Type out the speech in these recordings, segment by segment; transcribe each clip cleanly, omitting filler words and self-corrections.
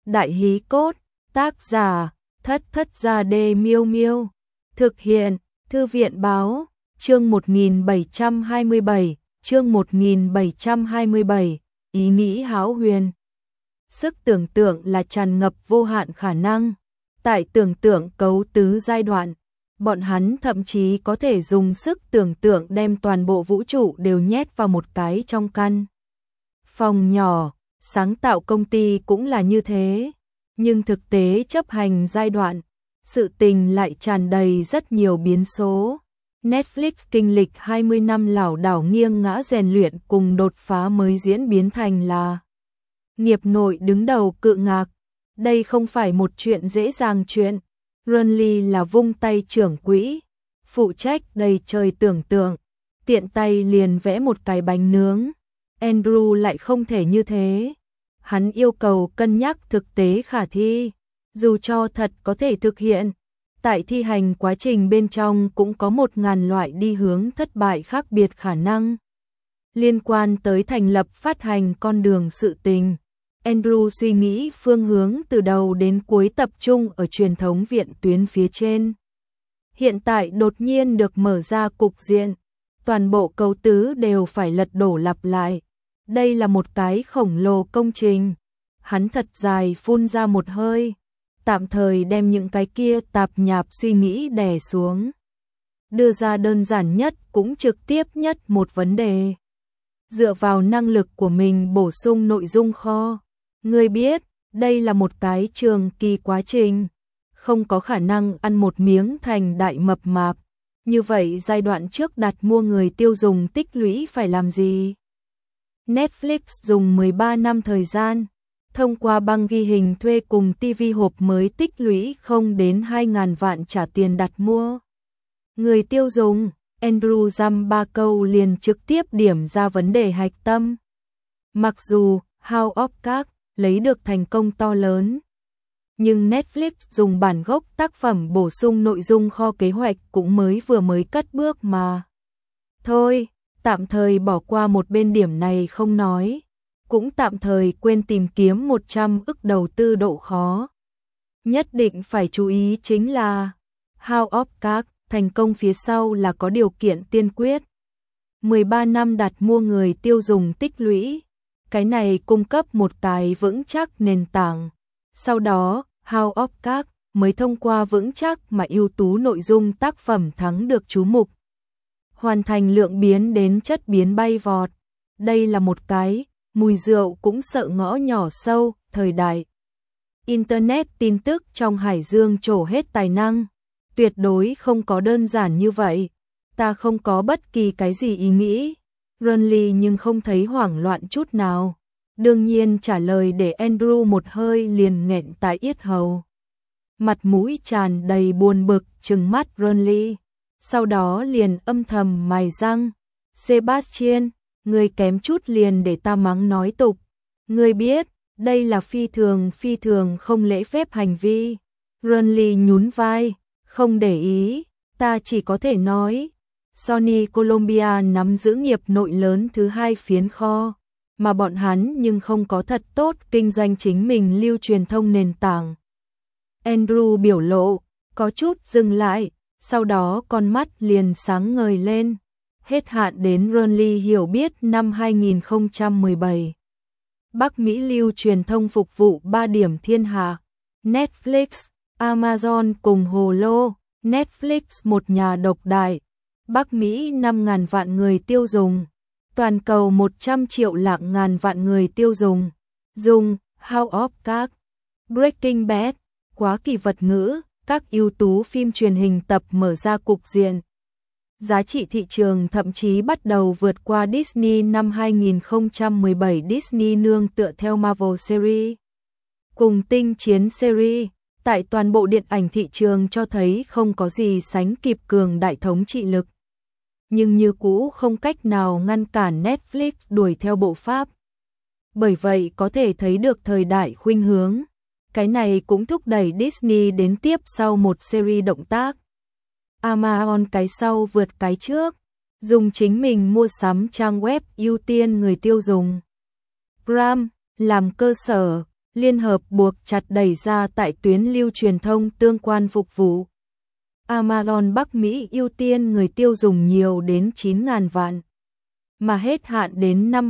Đại hí cốt, tác giả, Thất Thất Gia Đê Miêu Miêu. Thực hiện, Thư viện báo, chương 1727, chương 1727, ý nghĩ hão huyền. Sức tưởng tượng là tràn ngập vô hạn khả năng. Tại tưởng tượng cấu tứ giai đoạn, bọn hắn thậm chí có thể dùng sức tưởng tượng đem toàn bộ vũ trụ đều nhét vào một cái trong căn phòng nhỏ. Sáng tạo công ty cũng là như thế, nhưng thực tế chấp hành giai đoạn, sự tình lại tràn đầy rất nhiều biến số. Netflix kinh lịch 20 năm lảo đảo nghiêng ngã rèn luyện cùng đột phá mới diễn biến thành là nghiệp nội đứng đầu cự ngạc. Đây không phải một chuyện dễ dàng chuyện. Runley là vung tay trưởng quỹ, phụ trách đầy trời tưởng tượng, tiện tay liền vẽ một cái bánh nướng. Andrew lại không thể như thế. Hắn yêu cầu cân nhắc thực tế khả thi, dù cho thật có thể thực hiện. Tại thi hành quá trình bên trong cũng có 1000 loại đi hướng thất bại khác biệt khả năng. Liên quan tới thành lập phát hành con đường sự tình, Andrew suy nghĩ phương hướng từ đầu đến cuối tập trung ở truyền thống viện tuyến phía trên. Hiện tại đột nhiên được mở ra cục diện, toàn bộ cấu tứ đều phải lật đổ lặp lại. Đây là một cái khổng lồ công trình. Hắn thật dài phun ra một hơi, tạm thời đem những cái kia tạp nhạp suy nghĩ đè xuống. Đưa ra đơn giản nhất cũng trực tiếp nhất một vấn đề. Dựa vào năng lực của mình bổ sung nội dung kho. Ngươi biết, đây là một cái trường kỳ quá trình. Không có khả năng ăn một miếng thành đại mập mạp. Như vậy giai đoạn trước đặt mua người tiêu dùng tích lũy phải làm gì? Netflix dùng 13 năm thời gian, thông qua băng ghi hình thuê cùng TV hộp mới tích lũy không đến 2.000 vạn trả tiền đặt mua. Người tiêu dùng, Andrew dăm 3 câu liền trực tiếp điểm ra vấn đề hạch tâm. Mặc dù House of Cards lấy được thành công to lớn, nhưng Netflix dùng bản gốc tác phẩm bổ sung nội dung kho kế hoạch cũng mới cất bước mà. Thôi, tạm thời bỏ qua một bên điểm này không nói, cũng tạm thời quên tìm kiếm 100 ức đầu tư độ khó. Nhất định phải chú ý chính là House of Cards thành công phía sau là có điều kiện tiên quyết. 13 năm đặt mua người tiêu dùng tích lũy, cái này cung cấp một cái vững chắc nền tảng. Sau đó, House of Cards mới thông qua vững chắc mà ưu tú nội dung tác phẩm thắng được chú mục. Hoàn thành lượng biến đến chất biến bay vọt. Đây là một cái, mùi rượu cũng sợ ngõ nhỏ sâu, thời đại. Internet tin tức trong hải dương trổ hết tài năng. Tuyệt đối không có đơn giản như vậy. Ta không có bất kỳ cái gì ý nghĩ. Runley nhưng không thấy hoảng loạn chút nào. Đương nhiên trả lời để Andrew một hơi liền nghẹn tại yết hầu. Mặt mũi tràn đầy buồn bực trừng mắt Runley. Sau đó liền âm thầm mài răng. Sebastian, ngươi kém chút liền để ta mắng nói tục. Ngươi biết, đây là phi thường không lễ phép hành vi. Runley nhún vai, không để ý, ta chỉ có thể nói. Sony Colombia nắm giữ nghiệp nội lớn thứ 2 phiến kho, mà bọn hắn nhưng không có thật tốt kinh doanh chính mình lưu truyền thông nền tảng. Andrew biểu lộ, có chút dừng lại. Sau đó con mắt liền sáng ngời lên. Hết hạn đến Runley hiểu biết năm 2017. Bắc Mỹ lưu truyền thông phục vụ 3 điểm thiên hạ. Netflix, Amazon cùng Hulu. Netflix một nhà độc đại. Bắc Mỹ 5.000 vạn người tiêu dùng. Toàn cầu 100 triệu lạng ngàn vạn người tiêu dùng. Dùng House of Cards, Breaking Bad, quá kỳ vật ngữ. Các ưu tú phim truyền hình tập mở ra cục diện. Giá trị thị trường thậm chí bắt đầu vượt qua Disney năm 2017. Disney nương tựa theo Marvel Series cùng Tinh Chiến Series, tại toàn bộ điện ảnh thị trường cho thấy không có gì sánh kịp cường đại thống trị lực. Nhưng như cũ không cách nào ngăn cản Netflix đuổi theo bộ pháp. Bởi vậy có thể thấy được thời đại khuynh hướng. Cái này cũng thúc đẩy Disney đến tiếp sau một series động tác. Amazon cái sau vượt cái trước, dùng chính mình mua sắm trang web ưu tiên người tiêu dùng. Prime làm cơ sở, liên hợp buộc chặt đẩy ra tại tuyến lưu truyền thông tương quan phục vụ. Amazon Bắc Mỹ ưu tiên người tiêu dùng nhiều đến 9.000 vạn, mà hết hạn đến năm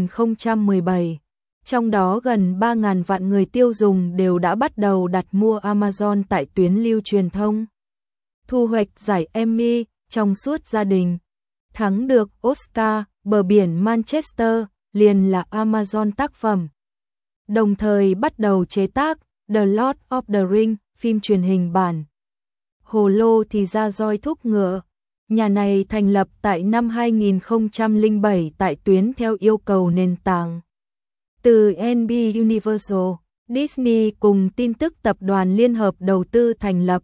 2017. Trong đó gần 3.000 vạn người tiêu dùng đều đã bắt đầu đặt mua Amazon tại tuyến lưu truyền thông. Thu hoạch giải Emmy trong suốt gia đình. Thắng được Oscar, Bờ biển Manchester liền là Amazon tác phẩm. Đồng thời bắt đầu chế tác The Lord of the Rings, phim truyền hình bản. Hồ lô thì ra roi thúc ngựa. Nhà này thành lập tại năm 2007 tại tuyến theo yêu cầu nền tảng. Từ NB Universal, Disney cùng tin tức tập đoàn liên hợp đầu tư thành lập.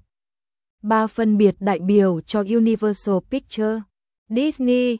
3 phân biệt đại biểu cho Universal Pictures, Disney,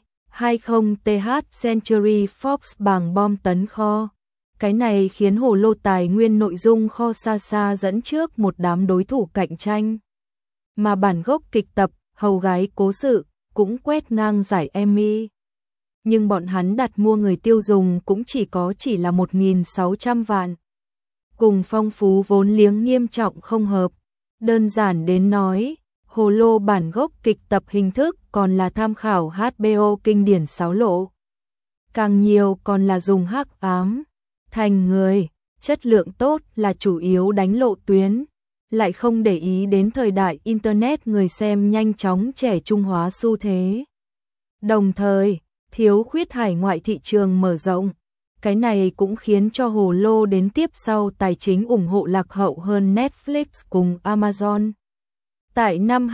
20th Century Fox bằng bom tấn kho. Cái này khiến hồ lô tài nguyên nội dung kho xa xa dẫn trước một đám đối thủ cạnh tranh. Mà bản gốc kịch tập, Hầu gái cố sự, cũng quét ngang giải Emmy. Nhưng bọn hắn đặt mua người tiêu dùng cũng chỉ là 1.600 vạn. Cùng phong phú vốn liếng nghiêm trọng không hợp. Đơn giản đến nói, hồ lô bản gốc kịch tập hình thức còn là tham khảo HBO kinh điển Sáo Lộ. Càng nhiều còn là dùng hắc ám, thành người, chất lượng tốt là chủ yếu đánh lộ tuyến. Lại không để ý đến thời đại Internet người xem nhanh chóng trẻ trung hóa xu thế. Đồng thời, thiếu khuyết hải ngoại thị trường mở rộng. Cái này cũng khiến cho hồ lô đến tiếp sau tài chính ủng hộ lạc hậu hơn Netflix cùng Amazon. Tại năm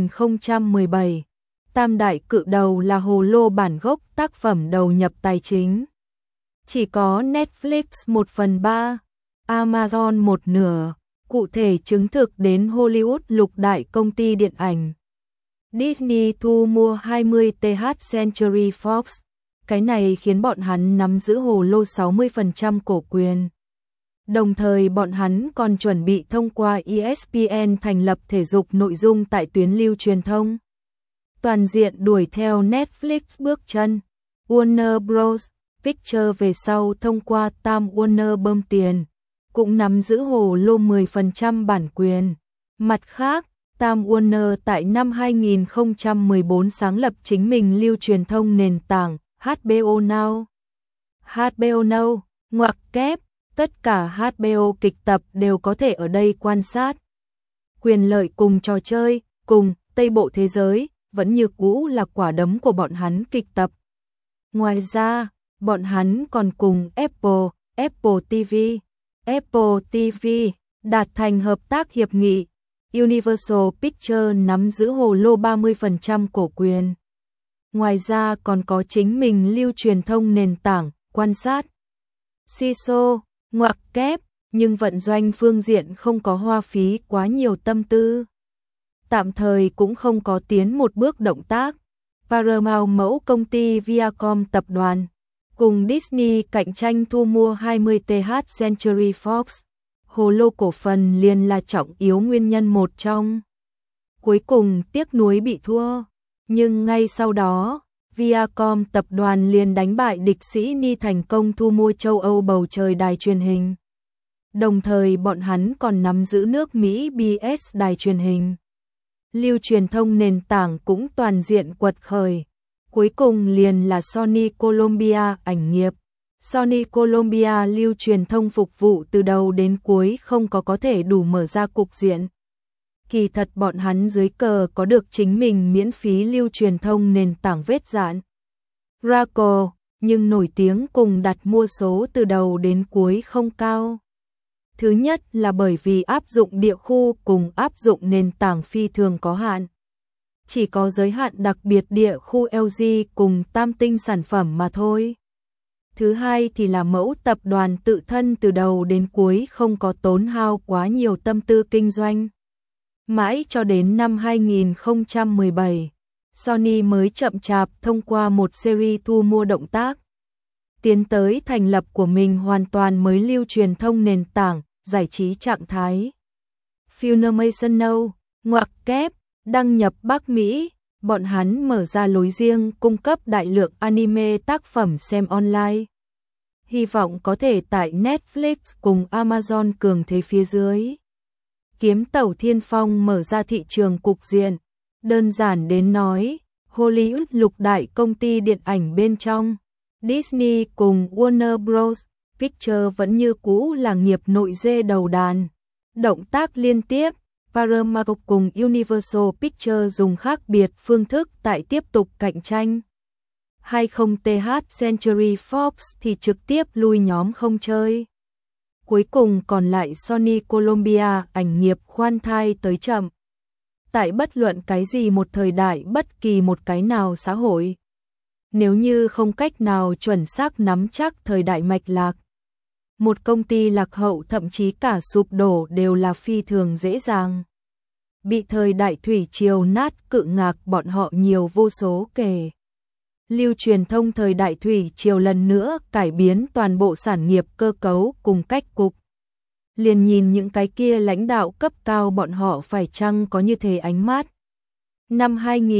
2017, tam đại cự đầu là hồ lô bản gốc tác phẩm đầu nhập tài chính. Chỉ có Netflix 1/3, Amazon 1/2. Cụ thể chứng thực đến Hollywood lục đại công ty điện ảnh. Disney thu mua 20th Century Fox. Cái này khiến bọn hắn nắm giữ hồ lô 60% cổ quyền. Đồng thời bọn hắn còn chuẩn bị thông qua ESPN thành lập thể dục nội dung tại tuyến lưu truyền thông. Toàn diện đuổi theo Netflix bước chân. Warner Bros. Pictures về sau thông qua Time Warner bơm tiền, cũng nắm giữ hồ lô 10% bản quyền. Mặt khác, Time Warner tại năm 2014 sáng lập chính mình lưu truyền thông nền tảng HBO Now. HBO Now, ngoặc kép, tất cả HBO kịch tập đều có thể ở đây quan sát. Quyền lợi cùng trò chơi, cùng Tây Bộ thế giới, vẫn như cũ là quả đấm của bọn hắn kịch tập. Ngoài ra, bọn hắn còn cùng Apple TV đạt thành hợp tác hiệp nghị. Universal Pictures nắm giữ hồ lô 30% cổ quyền. Ngoài ra còn có chính mình lưu truyền thông nền tảng, quan sát. CISO, ngoặc kép, nhưng vận doanh phương diện không có hoa phí quá nhiều tâm tư. Tạm thời cũng không có tiến một bước động tác. Paramount mẫu công ty Viacom tập đoàn, cùng Disney cạnh tranh thu mua 20th Century Fox. Hồ lô cổ phần liền là trọng yếu nguyên nhân một trong. Cuối cùng tiếc nuối bị thua, nhưng ngay sau đó, Viacom tập đoàn liền đánh bại địch sĩ Ni thành công thu mua châu Âu bầu trời đài truyền hình. Đồng thời bọn hắn còn nắm giữ nước Mỹ BS đài truyền hình. Lưu truyền thông nền tảng cũng toàn diện quật khởi. Cuối cùng liền là Sony Columbia ảnh nghiệp. Sony Columbia lưu truyền thông phục vụ từ đầu đến cuối không có thể đủ mở ra cục diện. Kỳ thật bọn hắn dưới cờ có được chính mình miễn phí lưu truyền thông nền tảng vết dạn. Raco, nhưng nổi tiếng cùng đặt mua số từ đầu đến cuối không cao. Thứ nhất là bởi vì áp dụng địa khu cùng áp dụng nền tảng phi thường có hạn. Chỉ có giới hạn đặc biệt địa khu LG cùng tam tinh sản phẩm mà thôi. Thứ hai thì là mẫu tập đoàn tự thân từ đầu đến cuối không có tốn hao quá nhiều tâm tư kinh doanh. Mãi cho đến năm 2017, Sony mới chậm chạp thông qua một series thu mua động tác. Tiến tới thành lập của mình hoàn toàn mới lưu truyền thông nền tảng, giải trí trạng thái. Funimation Now, ngoặc kép, đăng nhập Bắc Mỹ, bọn hắn mở ra lối riêng cung cấp đại lượng anime tác phẩm xem online. hy vọng có thể tại Netflix cùng Amazon cường thế phía dưới. Kiếm tàu Thiên Phong mở ra thị trường cục diện, đơn giản đến nói, Hollywood lục đại công ty điện ảnh bên trong, Disney cùng Warner Bros. Pictures vẫn như cũ là nghiệp nội dê đầu đàn. Động tác liên tiếp, Paramount cùng Universal Pictures dùng khác biệt phương thức tại tiếp tục cạnh tranh. 20th Century Fox thì trực tiếp lui nhóm không chơi. Cuối cùng còn lại Sony Columbia ảnh nghiệp khoan thai tới chậm. Tại bất luận cái gì một thời đại bất kỳ một cái nào xã hội. Nếu như không cách nào chuẩn xác nắm chắc thời đại mạch lạc, một công ty lạc hậu thậm chí cả sụp đổ đều là phi thường dễ dàng. Bị thời đại thủy triều nát cự ngạc bọn họ nhiều vô số kể. Lưu truyền thông thời đại thủy triều lần nữa cải biến toàn bộ sản nghiệp cơ cấu cùng cách cục. Liền nhìn những cái kia lãnh đạo cấp cao bọn họ phải chăng có như thế ánh mắt. Năm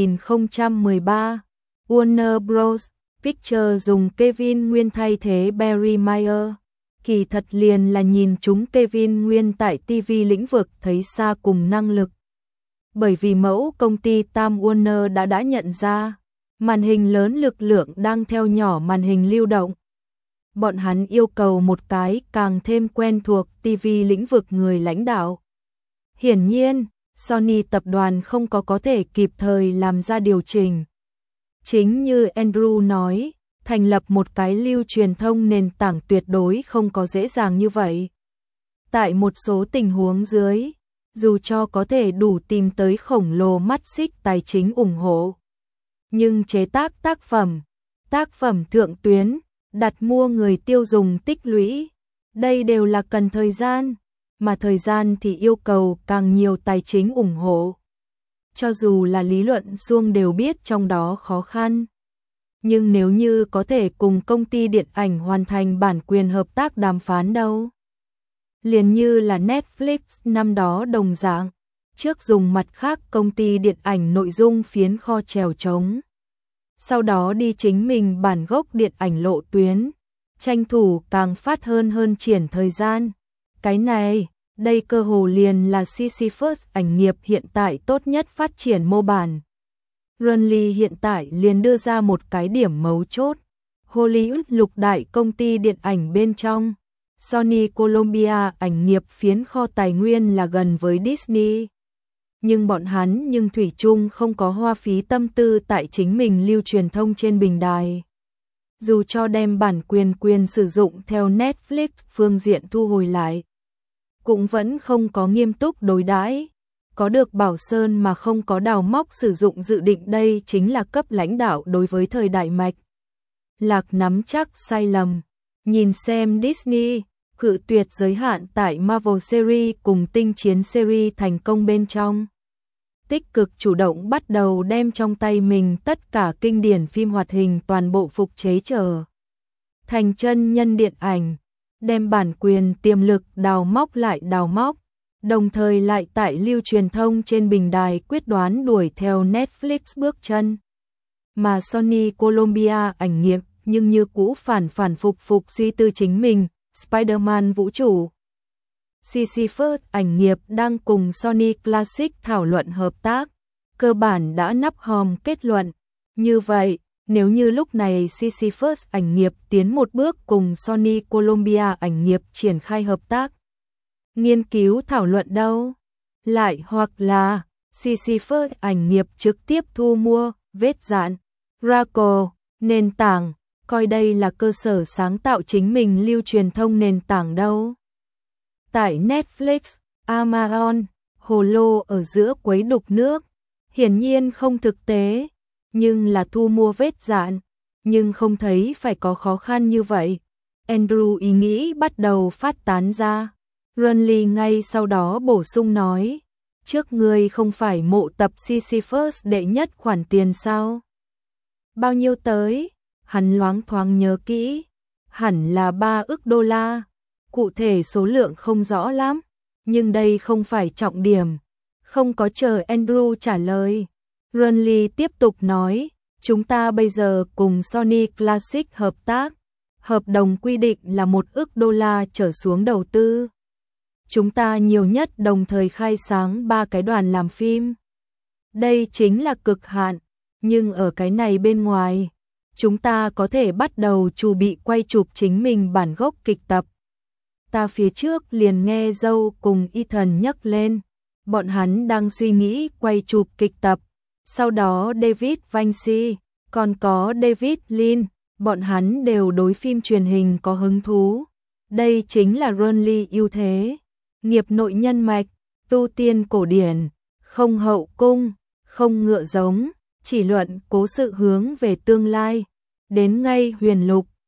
2013, Warner Bros. Pictures dùng Kevin Nguyên thay thế Barry Meyer. Kỳ thật liền là nhìn chúng Kevin Nguyên tại TV lĩnh vực thấy xa cùng năng lực. Bởi vì mẫu công ty Time Warner đã nhận ra, màn hình lớn lực lượng đang theo nhỏ màn hình lưu động. Bọn hắn yêu cầu một cái càng thêm quen thuộc TV lĩnh vực người lãnh đạo. Hiển nhiên, Sony tập đoàn không có thể kịp thời làm ra điều chỉnh. Chính như Andrew nói, thành lập một cái lưu truyền thông nền tảng tuyệt đối không có dễ dàng như vậy. Tại một số tình huống dưới, dù cho có thể đủ tìm tới khổng lồ mắt xích tài chính ủng hộ, nhưng chế tác tác phẩm thượng tuyến, đặt mua người tiêu dùng tích lũy, đây đều là cần thời gian, mà thời gian thì yêu cầu càng nhiều tài chính ủng hộ. Cho dù là lý luận suông đều biết trong đó khó khăn. Nhưng nếu như có thể cùng công ty điện ảnh hoàn thành bản quyền hợp tác đàm phán đâu. Liền như là Netflix năm đó đồng dạng, trước dùng mặt khác công ty điện ảnh nội dung phiến kho trèo trống. Sau đó đi chính mình bản gốc điện ảnh lộ tuyến, tranh thủ càng phát hơn triển thời gian. Cái này, đây cơ hồ liền là Sisyphus ảnh nghiệp hiện tại tốt nhất phát triển mô bản. Runly hiện tại liền đưa ra một cái điểm mấu chốt. Hollywood lục đại công ty điện ảnh bên trong, Sony Columbia ảnh nghiệp phiến kho tài nguyên là gần với Disney. Nhưng bọn hắn thủy chung không có hoa phí tâm tư tại chính mình lưu truyền thông trên bình đài. Dù cho đem bản quyền sử dụng theo Netflix phương diện thu hồi lại, cũng vẫn không có nghiêm túc đối đãi. Có được bảo sơn mà không có đào móc sử dụng dự định, đây chính là cấp lãnh đạo đối với thời đại mạch lạc nắm chắc sai lầm. Nhìn xem Disney cự tuyệt giới hạn tại Marvel series cùng tinh chiến series thành công bên trong. Tích cực chủ động bắt đầu đem trong tay mình tất cả kinh điển phim hoạt hình toàn bộ phục chế trở thành chân nhân điện ảnh, đem bản quyền tiềm lực đào móc lại đào móc, đồng thời lại tại lưu truyền thông trên bình đài quyết đoán đuổi theo Netflix bước chân. Mà Sony Columbia ảnh nghiệp nhưng như cũ phản phục suy tư chính mình, Spider-Man vũ trụ. Sisyphus ảnh nghiệp đang cùng Sony Classic thảo luận hợp tác, cơ bản đã nắp hòm kết luận. Như vậy, nếu như lúc này Sisyphus ảnh nghiệp tiến một bước cùng Sony Columbia ảnh nghiệp triển khai hợp tác, nghiên cứu thảo luận đâu? Lại hoặc là Sisyphus ảnh nghiệp trực tiếp thu mua, vết dạn, Raco, nền tảng, coi đây là cơ sở sáng tạo chính mình lưu truyền thông nền tảng đâu? Tại Netflix, Amazon, Hulu ở giữa quấy đục nước, hiển nhiên không thực tế, nhưng là thu mua vết dạn, nhưng không thấy phải có khó khăn như vậy. Andrew ý nghĩ bắt đầu phát tán ra. Runly ngay sau đó bổ sung nói, trước ngươi không phải mộ tập Sisyphus đệ nhất khoản tiền sao? Bao nhiêu tới? Hắn loáng thoáng nhớ kỹ, hẳn là 3 ức đô la. Cụ thể số lượng không rõ lắm, nhưng đây không phải trọng điểm. Không có chờ Andrew trả lời, Runly tiếp tục nói, chúng ta bây giờ cùng Sony Classic hợp tác, Hợp đồng quy định là $1 ức trở xuống đầu tư. Chúng ta nhiều nhất đồng thời khai sáng 3 cái đoàn làm phim. Đây chính là cực hạn, nhưng ở cái này bên ngoài, chúng ta có thể bắt đầu chuẩn bị quay chụp chính mình bản gốc kịch tập. Ta phía trước liền nghe Dâu cùng Ethan nhắc lên, bọn hắn đang suy nghĩ quay chụp kịch tập. Sau đó David Vinci, còn có David Lynch, bọn hắn đều đối phim truyền hình có hứng thú. Đây chính là Renly ưu thế. Nghiệp nội nhân mạch, tu tiên cổ điển, không hậu cung, không ngựa giống, chỉ luận cố sự hướng về tương lai. Đến ngay Huyền Lục,